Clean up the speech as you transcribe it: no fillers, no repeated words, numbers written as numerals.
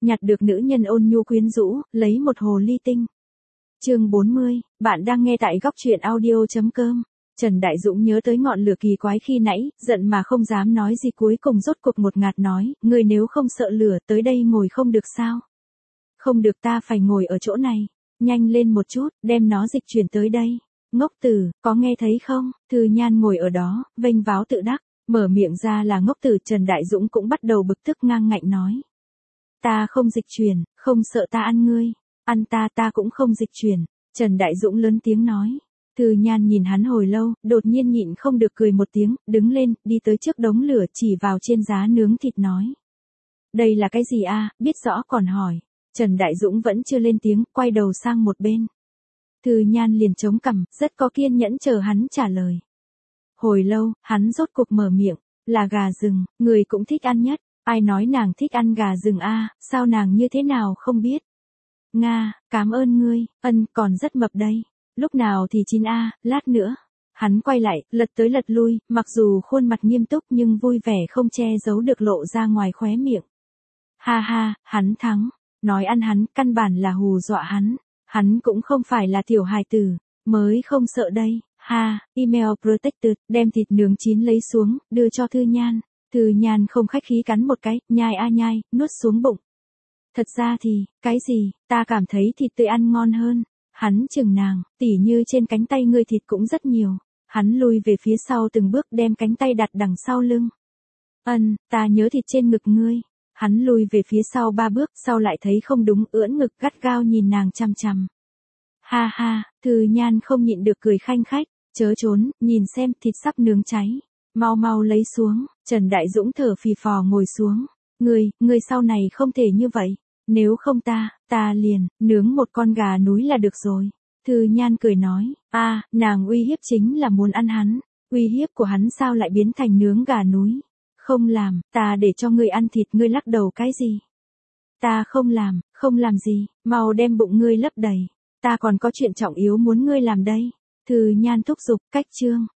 nhặt được nữ nhân ôn nhu quyến rũ, lấy một hồ ly tinh. Chương 40, bạn đang nghe tại góc truyện audio.com. Trần Đại Dũng nhớ tới ngọn lửa kỳ quái khi nãy, giận mà không dám nói gì, cuối cùng rốt cuộc một ngạt nói, ngươi nếu không sợ lửa tới đây ngồi không được sao? Không được, ta phải ngồi ở chỗ này. Nhanh lên một chút, đem nó dịch chuyển tới đây. Ngốc tử, có nghe thấy không? Thư Nhan ngồi ở đó, vênh váo tự đắc, mở miệng ra là ngốc tử. Trần Đại Dũng cũng bắt đầu bực tức ngang ngạnh nói. Ta không dịch chuyển, không sợ ta ăn ngươi. Ăn ta cũng không dịch chuyển. Trần Đại Dũng lớn tiếng nói. Thư Nhan nhìn hắn hồi lâu, đột nhiên nhịn không được cười một tiếng, đứng lên, đi tới trước đống lửa chỉ vào trên giá nướng thịt nói. Đây là cái gì a? Biết rõ còn hỏi. Trần Đại Dũng vẫn chưa lên tiếng, quay đầu sang một bên. Thư Nhan liền chống cằm, rất có kiên nhẫn chờ hắn trả lời. Hồi lâu, hắn rốt cuộc mở miệng, là gà rừng, người cũng thích ăn nhất. Ai nói nàng thích ăn gà rừng a? Sao nàng như thế nào không biết? Nga, cảm ơn ngươi, còn rất mập đây. Lúc nào thì chín a? Lát nữa. Hắn quay lại, lật tới lật lui, mặc dù khuôn mặt nghiêm túc nhưng vui vẻ không che giấu được lộ ra ngoài khóe miệng. Ha ha, hắn thắng. Nói ăn hắn, căn bản là hù dọa hắn. Hắn cũng không phải là tiểu hài tử, mới không sợ đây. Ha, email protected, đem thịt nướng chín lấy xuống, đưa cho Thư Nhan. Thư Nhan không khách khí cắn một cái, nhai a nhai, nuốt xuống bụng. Thật ra thì, cái gì, ta cảm thấy thịt tươi ăn ngon hơn. Hắn chừng nàng, tỉ như trên cánh tay ngươi thịt cũng rất nhiều. Hắn lùi về phía sau từng bước, đem cánh tay đặt đằng sau lưng. Ta nhớ thịt trên ngực ngươi. Hắn lùi về phía sau 3 bước, sau lại thấy không đúng, ưỡn ngực gắt gao nhìn nàng chằm chằm. Ha ha, Thư Nhan không nhịn được cười khanh khách, chớ trốn, nhìn xem, thịt sắp nướng cháy. Mau mau lấy xuống. Trần Đại Dũng thở phì phò ngồi xuống. Ngươi sau này không thể như vậy. Nếu không ta liền, nướng một con gà núi là được rồi. Thư Nhan cười nói, nàng uy hiếp chính là muốn ăn hắn. Uy hiếp của hắn sao lại biến thành nướng gà núi? Không làm, ta để cho ngươi ăn thịt, ngươi lắc đầu cái gì? Ta không làm gì, mau đem bụng ngươi lấp đầy. Ta còn có chuyện trọng yếu muốn ngươi làm đây. Thư Nhan thúc giục, cách chương.